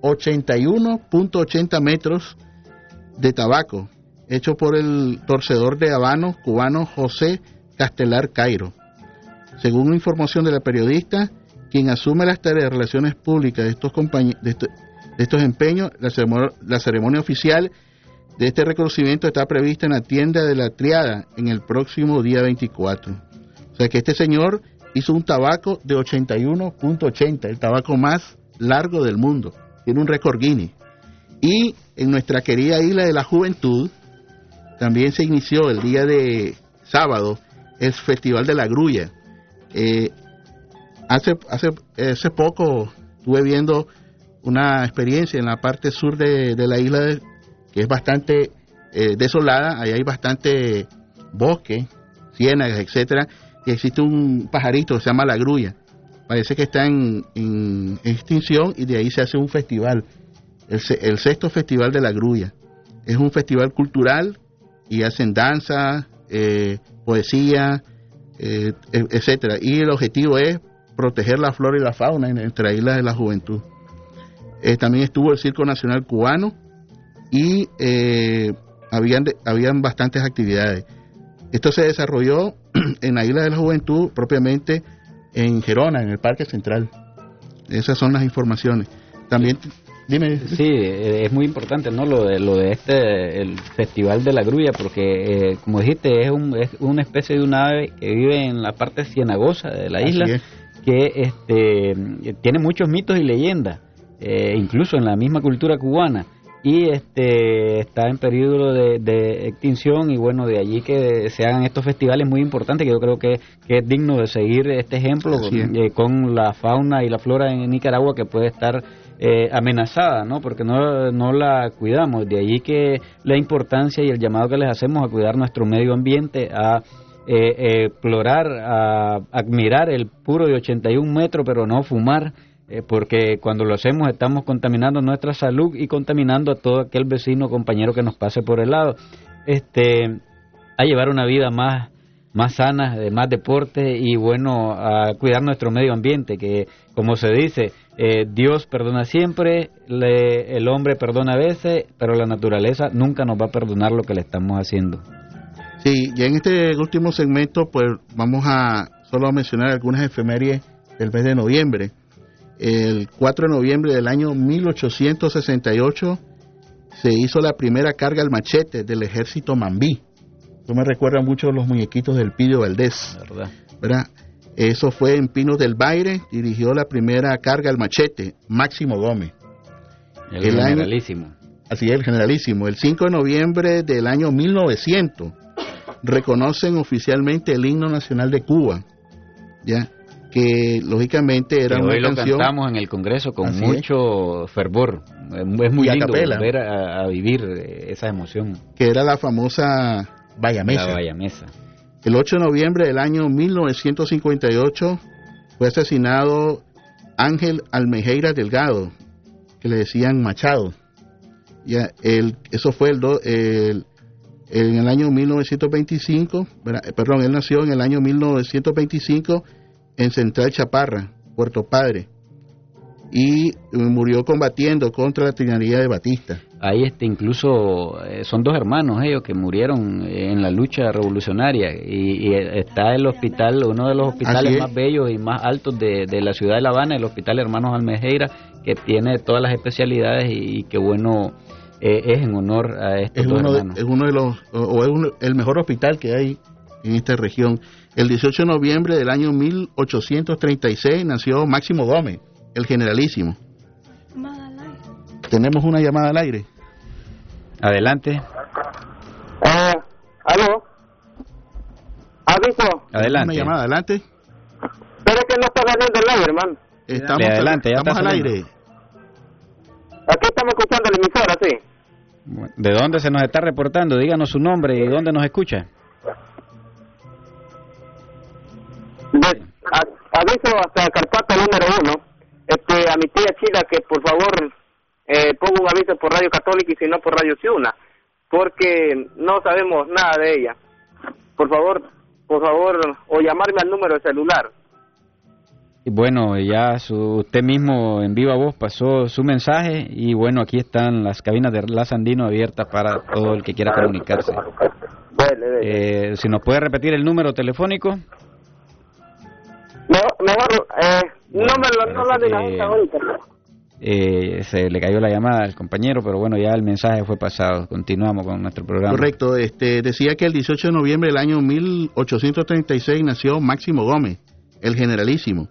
81.80 metros de tabaco, hecho por el torcedor de habanos cubano José Castelar Cairo. Según información de la periodista, quien asume las tareas de relaciones públicas de estos empeños, la ceremonia oficial de este reconocimiento está prevista en la tienda de la Triada en el próximo día 24. O sea que este señor hizo un tabaco de 81.80, el tabaco más largo del mundo. Tiene un récord Guinness. Y en nuestra querida isla de la Juventud también se inició el día de sábado el Festival de la Grulla. Hace poco estuve viendo una experiencia en la parte sur de la isla, que es bastante desolada. Ahí hay bastante bosque, ciénagas, etcétera, y existe un pajarito que se llama la grulla. Parece que está en extinción, y de ahí se hace un festival, el 6º Festival de la Grulla. Es un festival cultural y hacen danza, poesía, etcétera, y el objetivo es proteger la flora y la fauna en nuestra isla de la Juventud. También estuvo el Circo Nacional Cubano, y habían bastantes actividades. Esto se desarrolló en la isla de la Juventud, propiamente en Gerona, en el Parque Central. Esas son las informaciones. También, dime. Sí, es muy importante, ¿no? Lo de el Festival de la Grulla, porque como dijiste, es una especie de un ave que vive en la parte cienagosa de la isla, que tiene muchos mitos y leyendas, incluso en la misma cultura cubana, y está en periodo de extinción, y bueno, de allí que se hagan estos festivales muy importantes, que yo creo que es digno de seguir este ejemplo con la fauna y la flora en Nicaragua, que puede estar amenazada, ¿no? Porque no la cuidamos. De allí que la importancia y el llamado que les hacemos a cuidar nuestro medio ambiente, a explorar, a admirar el puro de 81 metros, pero no fumar, porque cuando lo hacemos estamos contaminando nuestra salud y contaminando a todo aquel vecino o compañero que nos pase por el lado. A llevar una vida más sana, de más deporte, y bueno, a cuidar nuestro medio ambiente, que como se dice, Dios perdona siempre, el hombre perdona a veces, pero la naturaleza nunca nos va a perdonar lo que le estamos haciendo. Sí, ya en este último segmento pues vamos a solo mencionar algunas efemérides del mes de noviembre. El 4 de noviembre del año 1868 se hizo la primera carga al machete del ejército Mambí. Esto me recuerda mucho a los muñequitos del Pidio Valdés, ¿verdad? Eso fue en Pinos del Baire, dirigió la primera carga al machete, Máximo Gómez. El generalísimo. Así es, el generalísimo. El 5 de noviembre del año 1900 reconocen oficialmente el himno nacional de Cuba, ya que lógicamente era una hoy canción. Lo cantamos en el Congreso con mucho fervor. Es muy lindo volver a vivir esa emoción. Que era la famosa Bayamesa. La Bayamesa. El 8 de noviembre del año 1958 fue asesinado Ángel Almejeira Delgado, que le decían Machado. Ya, eso fue en el año 1925, perdón, él nació en el año 1925 en Central Chaparra, Puerto Padre, y murió combatiendo contra la tiranería de Batista. Ahí incluso son dos hermanos ellos que murieron en la lucha revolucionaria y está el hospital, uno de los hospitales más bellos y más altos de la ciudad de La Habana, el Hospital Hermanos Almejeira, que tiene todas las especialidades y qué bueno es en honor a estos dos hermanos. Es uno de los, el mejor hospital que hay en esta región. El 18 de noviembre del año 1836 nació Máximo Gómez, el generalísimo. Tenemos una llamada al aire. Adelante. ¿Aló? ¿Aviso? Adelante. Una llamada, adelante. Pero es que no está saliendo el aire, hermano. Estamos al aire. Aquí estamos escuchando la emisora, sí. ¿De dónde se nos está reportando? Díganos su nombre y dónde nos escucha. Aviso hasta Carpata número 1. A mi tía Chila que por favor ponga un aviso por Radio Católica y si no por Radio Ciuna, porque no sabemos nada de ella. Por favor, o llamarme al número de celular. Bueno, ya usted mismo en viva voz pasó su mensaje y bueno, aquí están las cabinas de La Sandino abiertas para todo el que quiera comunicarse. Si nos puede repetir el número telefónico. Mejor, no la diga ahorita. Se le cayó la llamada al compañero, pero bueno, ya el mensaje fue pasado. Continuamos con nuestro programa. Correcto, decía que el 18 de noviembre del año 1836 nació Máximo Gómez, el generalísimo.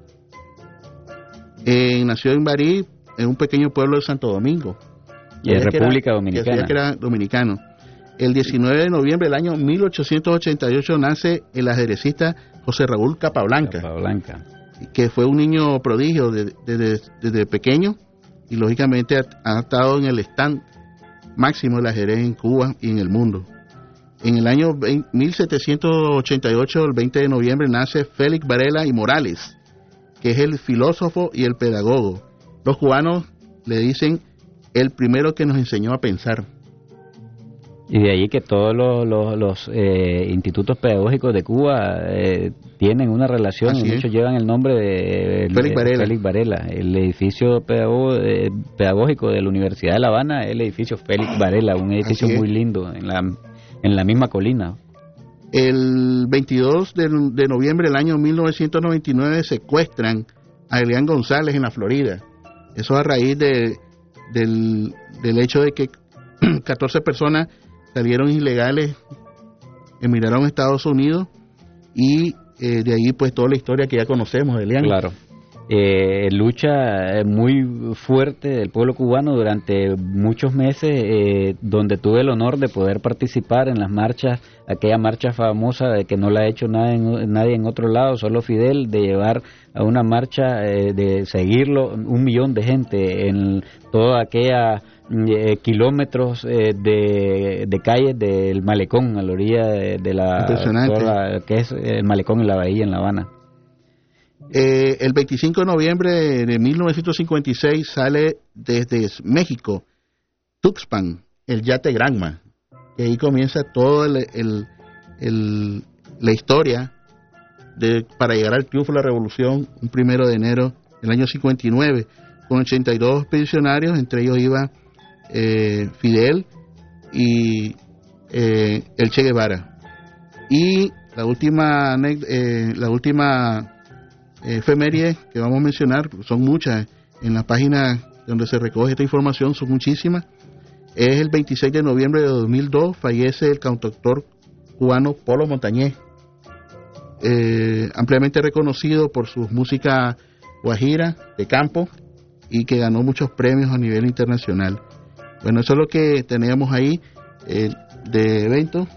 Nació en Barí, en un pequeño pueblo de Santo Domingo. Y en República Dominicana. Que era dominicano. El 19 de noviembre del año 1888 nace el ajedrecista José Raúl Capablanca, que fue un niño prodigio desde pequeño y lógicamente ha estado en el stand máximo del ajedrez en Cuba y en el mundo. En el año 1788, el 20 de noviembre, nace Félix Varela y Morales, que es el filósofo y el pedagogo. Los cubanos le dicen el primero que nos enseñó a pensar. Y de ahí que todos los institutos pedagógicos de Cuba tienen una relación, y muchos llevan el nombre de Félix Varela. El edificio pedagógico de la Universidad de La Habana es el edificio Félix Varela, un edificio muy lindo en la misma colina. El 22 de noviembre del año 1999 secuestran a Elian González en la Florida. Eso a raíz del hecho de que 14 personas salieron ilegales, emigraron a Estados Unidos y de ahí pues toda la historia que ya conocemos de Elian. Claro. Lucha muy fuerte del pueblo cubano durante muchos meses, donde tuve el honor de poder participar en las marchas, aquella marcha famosa de que no la ha hecho nadie en otro lado, solo Fidel, de llevar a una marcha, de seguirlo 1 millón de gente en toda aquella kilómetros de calles del malecón a la orilla de la que es el malecón en la bahía en La Habana. El 25 de noviembre de 1956 sale desde México Tuxpan, el yate Granma, y ahí comienza toda la historia para llegar al triunfo de la revolución, un 1 de enero del año 59, con 82 expedicionarios, entre ellos iba Fidel y el Che Guevara. Y la última efemérides que vamos a mencionar, son muchas, en la página donde se recoge esta información son muchísimas. Es el 26 de noviembre de 2002, fallece el cantautor cubano Polo Montañés, ampliamente reconocido por su música guajira de campo y que ganó muchos premios a nivel internacional. Bueno, eso es lo que teníamos ahí de evento.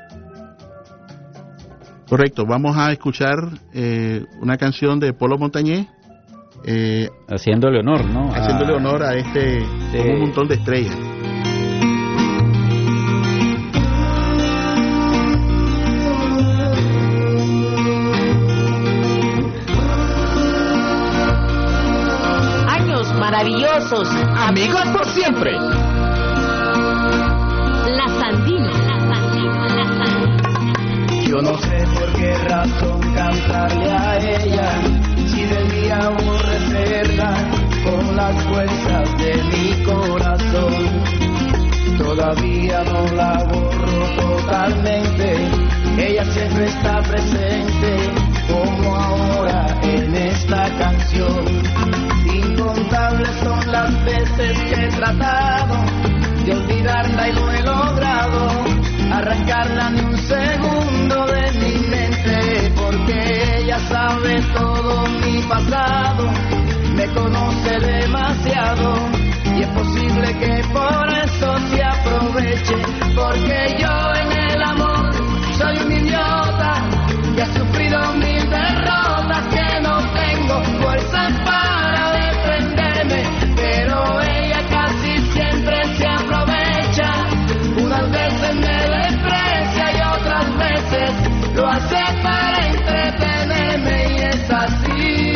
Correcto, vamos a escuchar una canción de Polo Montañés. Haciéndole honor, ¿no? Haciéndole honor a como un montón de estrellas. Años maravillosos, amigos por siempre. La Sandina, la Sandina, la Sandina. Yo no sé por qué razón cantarle a ella, si debía aborrecerla con las fuerzas de mi corazón. Todavía no la borro totalmente, ella siempre está presente, como ahora en esta canción. Incontables son las veces que he tratado de olvidarla y no he logrado arrancarla ni un segundo de mi mente, porque ella sabe todo mi pasado, me conoce demasiado y es posible que por eso se aproveche, porque yo en el amor soy un idiota que ha sufrido mil derrotas, que no tengo fuerzas para defenderme, pero ella casi siempre se aprovecha, unas veces me desprecia y otras veces lo hace para entretenerme y es así.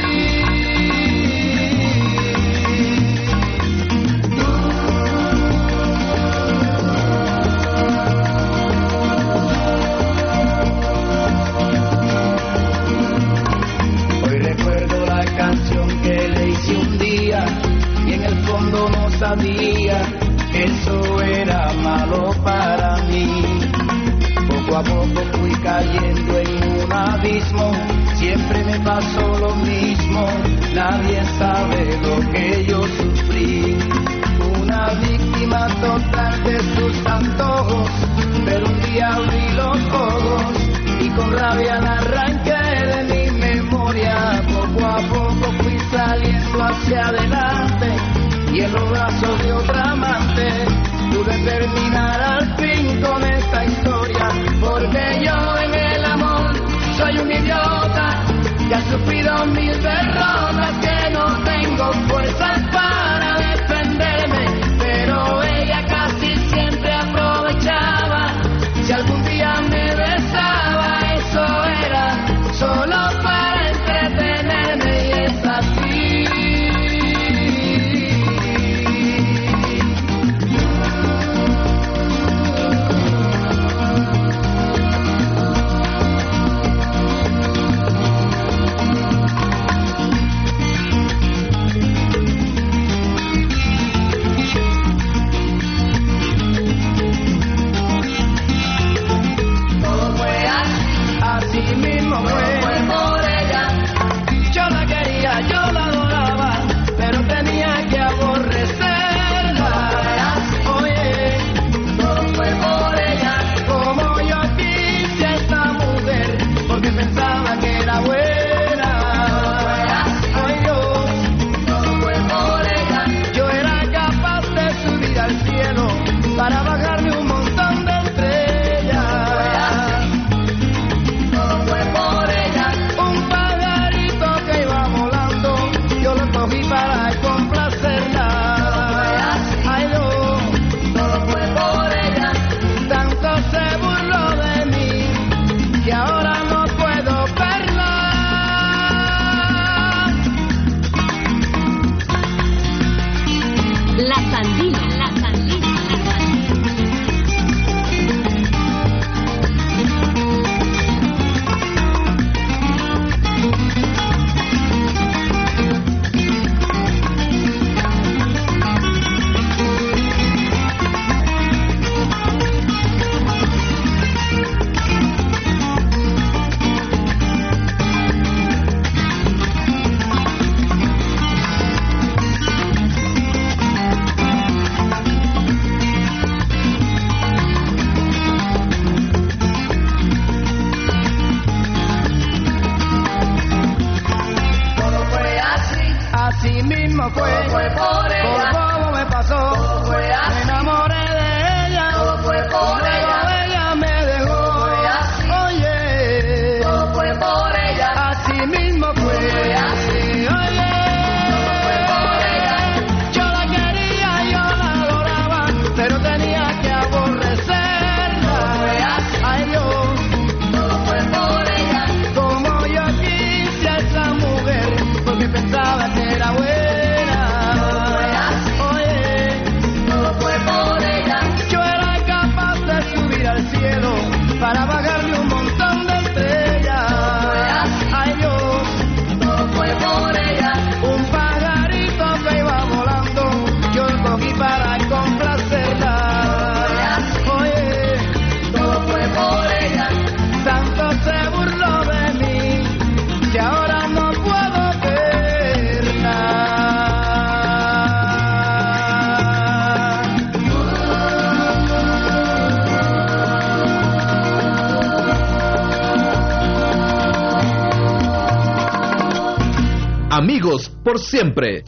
Hoy recuerdo la canción que le hice un día y en el fondo no sabía que eso era malo para mí. Poco a poco fui cayendo en un abismo, siempre me pasó lo mismo, nadie sabe lo que yo sufrí. Una víctima total de sus antojos, pero un día abrí los ojos y con rabia la arranqué de mi memoria. Poco a poco fui saliendo hacia adelante y en los brazos de otra amante pude terminar al fin con esta historia, porque yo en el amor soy un idiota que ha sufrido mil derrotas, que no tengo fuerzas para defenderme, pero ella casi siempre aprovechaba, si algún día me besaba, eso era solo para entretenerme y es así. Amigos por siempre.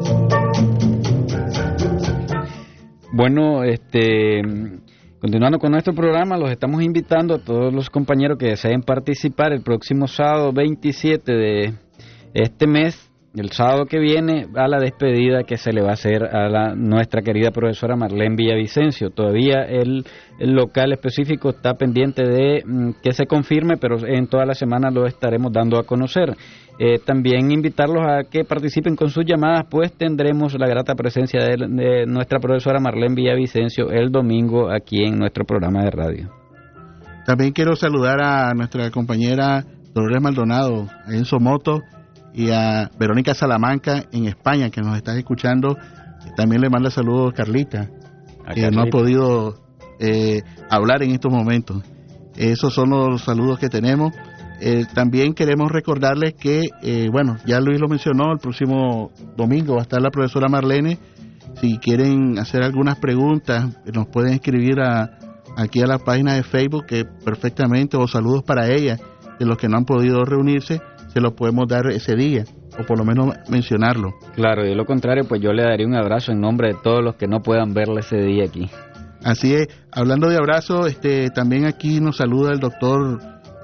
Bueno, continuando con nuestro programa, los estamos invitando a todos los compañeros que deseen participar el próximo sábado 27 de este mes, el sábado que viene, a la despedida que se le va a hacer a nuestra querida profesora Marlene Villavicencio. Todavía el local específico está pendiente de que se confirme, pero en toda la semana lo estaremos dando a conocer. También invitarlos a que participen con sus llamadas, pues tendremos la grata presencia de nuestra profesora Marlene Villavicencio el domingo aquí en nuestro programa de radio. También quiero saludar a nuestra compañera Dolores Maldonado en Somoto y a Verónica Salamanca en España, que nos está escuchando. También le manda saludos a Carlita, que no ha podido hablar en estos momentos. Esos son los saludos que tenemos. También queremos recordarles que, ya Luis lo mencionó, el próximo domingo va a estar la profesora Marlene. Si quieren hacer algunas preguntas, nos pueden escribir aquí a la página de Facebook, que perfectamente, o saludos para ella, de los que no han podido reunirse, se los podemos dar ese día, o por lo menos mencionarlo. Claro, y de lo contrario, pues yo le daría un abrazo en nombre de todos los que no puedan verle ese día aquí. Así es. Hablando de abrazo, también aquí nos saluda el doctor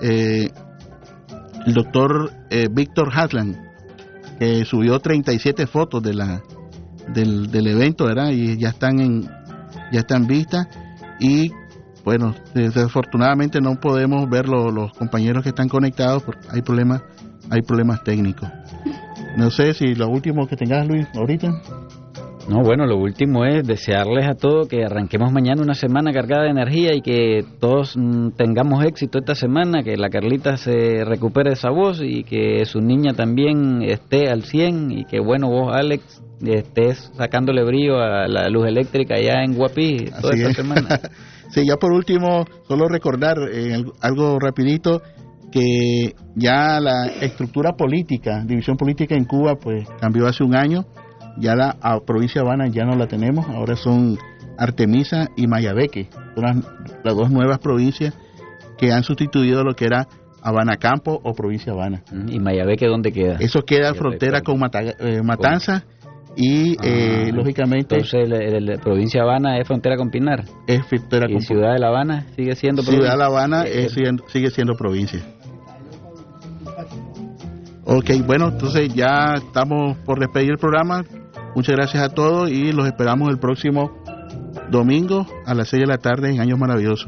Víctor Haslan, que subió 37 fotos del evento, ¿verdad? Y ya están vistas. Y bueno, desafortunadamente no podemos ver los compañeros que están conectados porque hay problemas técnicos. No sé si lo último que tengas, Luis, ahorita. No, bueno, lo último es desearles a todos que arranquemos mañana una semana cargada de energía y que todos tengamos éxito esta semana, que la Carlita se recupere esa voz y que su niña también esté al 100 y que, bueno, vos, Alex, estés sacándole brillo a la luz eléctrica allá en Guapí toda esta semana. Sí, ya por último, solo recordar algo rapidito, que ya la estructura política, división política en Cuba, pues cambió hace un año. Ya la provincia de Habana ya no la tenemos, ahora son Artemisa y Mayabeque, son las dos nuevas provincias que han sustituido lo que era Habana Campo o provincia de Habana. ¿Y Mayabeque dónde queda? Eso queda frontera con Matanzas y lógicamente... Entonces la provincia de Habana es frontera con Pinar. Es frontera con Ciudad de La Habana sigue siendo provincia. Ciudad de La Habana sigue siendo provincia. Ok, bueno, entonces ya estamos por despedir el programa. Muchas gracias a todos y los esperamos el próximo domingo a las 6 de la tarde en Años Maravillosos.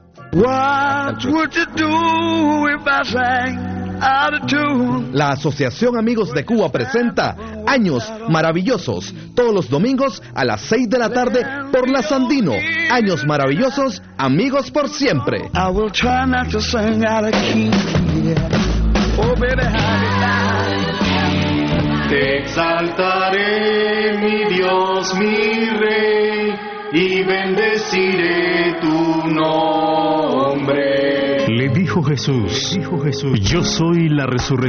La Asociación Amigos de Cuba presenta Años Maravillosos, todos los domingos a las 6 de la tarde por La Sandino. Años Maravillosos, amigos por siempre. I will try not to sing out of key. Oh, baby, te exaltaré, mi Dios, mi Rey, y bendeciré tu nombre. Le dijo Jesús, yo soy la resurrección.